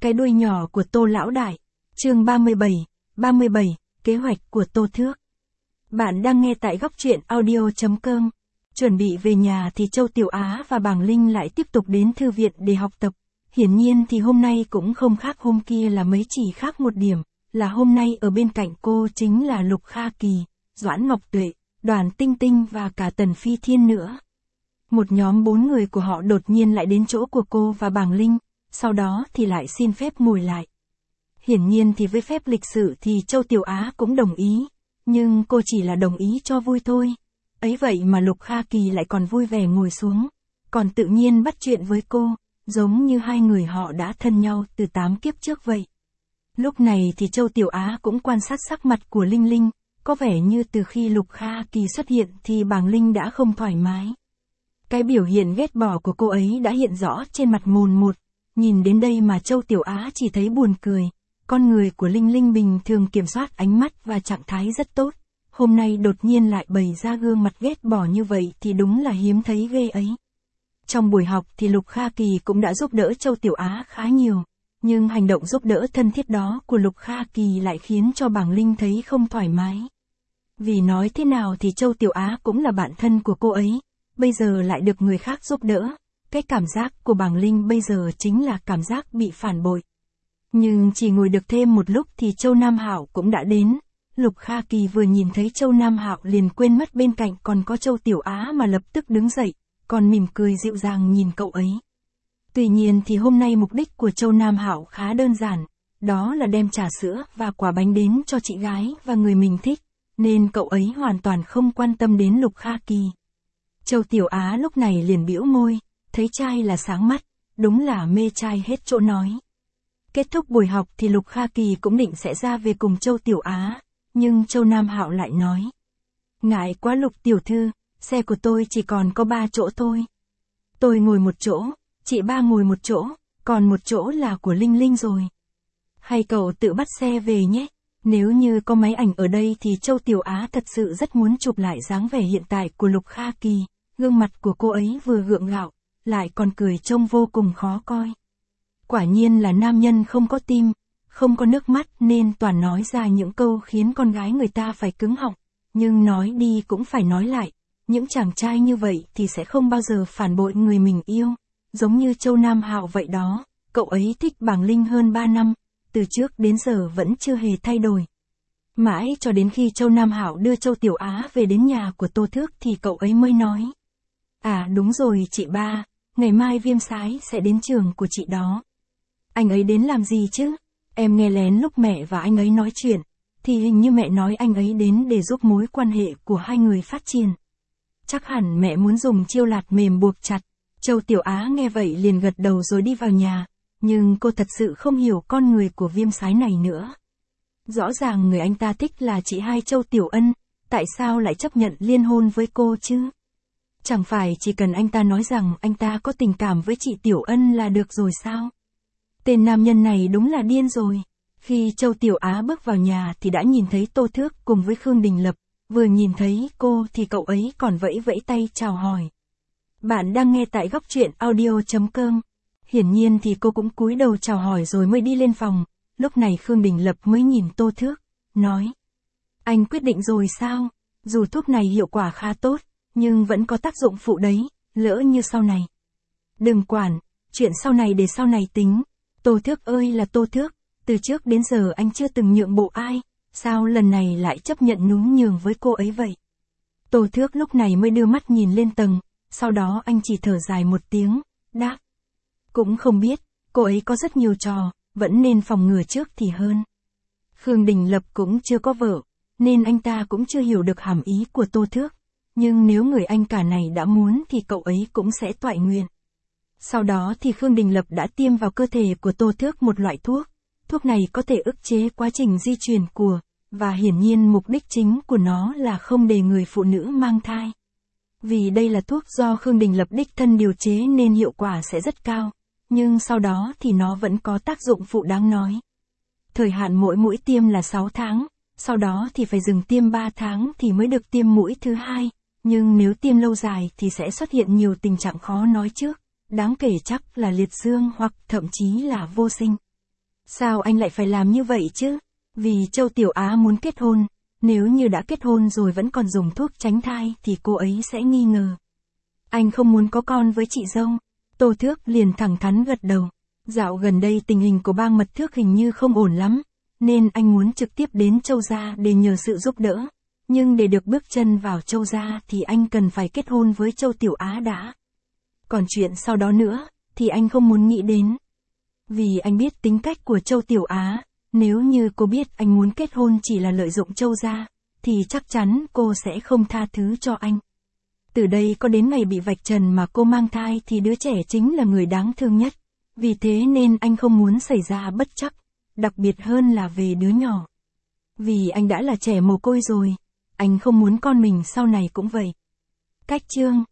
Cái đuôi nhỏ của Tô lão đại. Chương 37, kế hoạch của Tô Thước. Bạn đang nghe tại góc truyện audio.com. Chuẩn bị về nhà thì Châu Tiểu Á và Bàng Linh lại tiếp tục đến thư viện để học tập. Hiển nhiên thì hôm nay cũng không khác hôm kia là mấy, chỉ khác một điểm, là hôm nay ở bên cạnh cô chính là Lục Kha Kỳ, Doãn Ngọc Tuệ, Đoàn Tinh Tinh và cả Tần Phi Thiên nữa. Một nhóm 4 người của họ đột nhiên lại đến chỗ của cô và Bàng Linh, sau đó thì lại xin phép ngồi lại. Hiển nhiên thì với phép lịch sự thì Châu Tiểu Á cũng đồng ý, nhưng cô chỉ là đồng ý cho vui thôi. Ấy vậy mà Lục Kha Kỳ lại còn vui vẻ ngồi xuống, còn tự nhiên bắt chuyện với cô, giống như hai người họ đã thân nhau từ 8 kiếp trước vậy. Lúc này thì Châu Tiểu Á cũng quan sát sắc mặt của Linh Linh, có vẻ như từ khi Lục Kha Kỳ xuất hiện thì Bàng Linh đã không thoải mái. Cái biểu hiện ghét bỏ của cô ấy đã hiện rõ trên mặt mồn một. Nhìn đến đây mà Châu Tiểu Á chỉ thấy buồn cười. Con người của Linh Linh bình thường kiểm soát ánh mắt và trạng thái rất tốt. Hôm nay đột nhiên lại bày ra gương mặt ghét bỏ như vậy thì đúng là hiếm thấy ghê ấy. Trong buổi học thì Lục Kha Kỳ cũng đã giúp đỡ Châu Tiểu Á khá nhiều. Nhưng hành động giúp đỡ thân thiết đó của Lục Kha Kỳ lại khiến cho Bàng Linh thấy không thoải mái. Vì nói thế nào thì Châu Tiểu Á cũng là bạn thân của cô ấy. Bây giờ lại được người khác giúp đỡ. Cái cảm giác của Bàng Linh bây giờ chính là cảm giác bị phản bội. Nhưng chỉ ngồi được thêm một lúc thì Châu Nam Hạo cũng đã đến. Lục Kha Kỳ vừa nhìn thấy Châu Nam Hạo liền quên mất bên cạnh còn có Châu Tiểu Á mà lập tức đứng dậy, còn mỉm cười dịu dàng nhìn cậu ấy. Tuy nhiên thì hôm nay mục đích của Châu Nam Hạo khá đơn giản, đó là đem trà sữa và quả bánh đến cho chị gái và người mình thích, nên cậu ấy hoàn toàn không quan tâm đến Lục Kha Kỳ. Châu Tiểu Á lúc này liền bĩu môi, thấy trai là sáng mắt, đúng là mê trai hết chỗ nói. Kết thúc buổi học thì Lục Kha Kỳ cũng định sẽ ra về cùng Châu Tiểu Á, nhưng Châu Nam Hạo lại nói. Ngại quá Lục tiểu thư, xe của tôi chỉ còn có 3 chỗ thôi. Tôi ngồi một chỗ, chị ba ngồi một chỗ, còn một chỗ là của Linh Linh rồi. Hay cậu tự bắt xe về nhé, nếu như có máy ảnh ở đây thì Châu Tiểu Á thật sự rất muốn chụp lại dáng vẻ hiện tại của Lục Kha Kỳ, gương mặt của cô ấy vừa gượng gạo, lại còn cười trông vô cùng khó coi. Quả nhiên là nam nhân không có tim, không có nước mắt nên toàn nói ra những câu khiến con gái người ta phải cứng họng, nhưng nói đi cũng phải nói lại, những chàng trai như vậy thì sẽ không bao giờ phản bội người mình yêu, giống như Châu Nam Hạo vậy đó, cậu ấy thích Bàng Linh hơn 3 năm, từ trước đến giờ vẫn chưa hề thay đổi. Mãi cho đến khi Châu Nam Hạo đưa Châu Tiểu Á về đến nhà của Tô Thước thì cậu ấy mới nói. À đúng rồi chị ba, ngày mai Viêm Sái sẽ đến trường của chị đó. Anh ấy đến làm gì chứ? Em nghe lén lúc mẹ và anh ấy nói chuyện, thì hình như mẹ nói anh ấy đến để giúp mối quan hệ của hai người phát triển. Chắc hẳn mẹ muốn dùng chiêu lạt mềm buộc chặt. Châu Tiểu Á nghe vậy liền gật đầu rồi đi vào nhà, nhưng cô thật sự không hiểu con người của Viêm Sái này nữa. Rõ ràng người anh ta thích là chị hai Châu Tiểu Ân, tại sao lại chấp nhận liên hôn với cô chứ? Chẳng phải chỉ cần anh ta nói rằng anh ta có tình cảm với chị Tiểu Ân là được rồi sao? Tên nam nhân này đúng là điên rồi. Khi Châu Tiểu Á bước vào nhà thì đã nhìn thấy Tô Thước cùng với Khương Đình Lập, vừa nhìn thấy cô thì cậu ấy còn vẫy vẫy tay chào hỏi. Bạn đang nghe tại góc truyện audio.com. Hiển nhiên thì cô cũng cúi đầu chào hỏi rồi mới đi lên phòng, lúc này Khương Đình Lập mới nhìn Tô Thước, nói. Anh quyết định rồi sao? Dù thuốc này hiệu quả khá tốt, nhưng vẫn có tác dụng phụ đấy, lỡ như sau này. Đừng quản, chuyện sau này để sau này tính. Tô Thước ơi là Tô Thước, từ trước đến giờ anh chưa từng nhượng bộ ai, sao lần này lại chấp nhận nhún nhường với cô ấy vậy? Tô Thước lúc này mới đưa mắt nhìn lên tầng, sau đó anh chỉ thở dài một tiếng, đáp. Cũng không biết, cô ấy có rất nhiều trò, vẫn nên phòng ngừa trước thì hơn. Khương Đình Lập cũng chưa có vợ, nên anh ta cũng chưa hiểu được hàm ý của Tô Thước, nhưng nếu người anh cả này đã muốn thì cậu ấy cũng sẽ toại nguyện. Sau đó thì Khương Đình Lập đã tiêm vào cơ thể của Tô Thước một loại thuốc. Thuốc này có thể ức chế quá trình di truyền của, và hiển nhiên mục đích chính của nó là không để người phụ nữ mang thai. Vì đây là thuốc do Khương Đình Lập đích thân điều chế nên hiệu quả sẽ rất cao, nhưng sau đó thì nó vẫn có tác dụng phụ đáng nói. Thời hạn mỗi mũi tiêm là 6 tháng, sau đó thì phải dừng tiêm 3 tháng thì mới được tiêm mũi thứ hai, nhưng nếu tiêm lâu dài thì sẽ xuất hiện nhiều tình trạng khó nói trước. Đáng kể chắc là liệt dương hoặc thậm chí là vô sinh. Sao anh lại phải làm như vậy chứ? Vì Châu Tiểu Á muốn kết hôn, nếu như đã kết hôn rồi vẫn còn dùng thuốc tránh thai thì cô ấy sẽ nghi ngờ. Anh không muốn có con với chị dâu. Tô Thước liền thẳng thắn gật đầu. Dạo gần đây tình hình của bang Mật Thước hình như không ổn lắm, nên anh muốn trực tiếp đến Châu gia để nhờ sự giúp đỡ. Nhưng để được bước chân vào Châu gia thì anh cần phải kết hôn với Châu Tiểu Á đã. Còn chuyện sau đó nữa, thì anh không muốn nghĩ đến. Vì anh biết tính cách của Châu Tiểu Á, nếu như cô biết anh muốn kết hôn chỉ là lợi dụng Châu gia, thì chắc chắn cô sẽ không tha thứ cho anh. Từ đây có đến ngày bị vạch trần mà cô mang thai thì đứa trẻ chính là người đáng thương nhất. Vì thế nên anh không muốn xảy ra bất trắc, đặc biệt hơn là về đứa nhỏ. Vì anh đã là trẻ mồ côi rồi, anh không muốn con mình sau này cũng vậy. Cách chương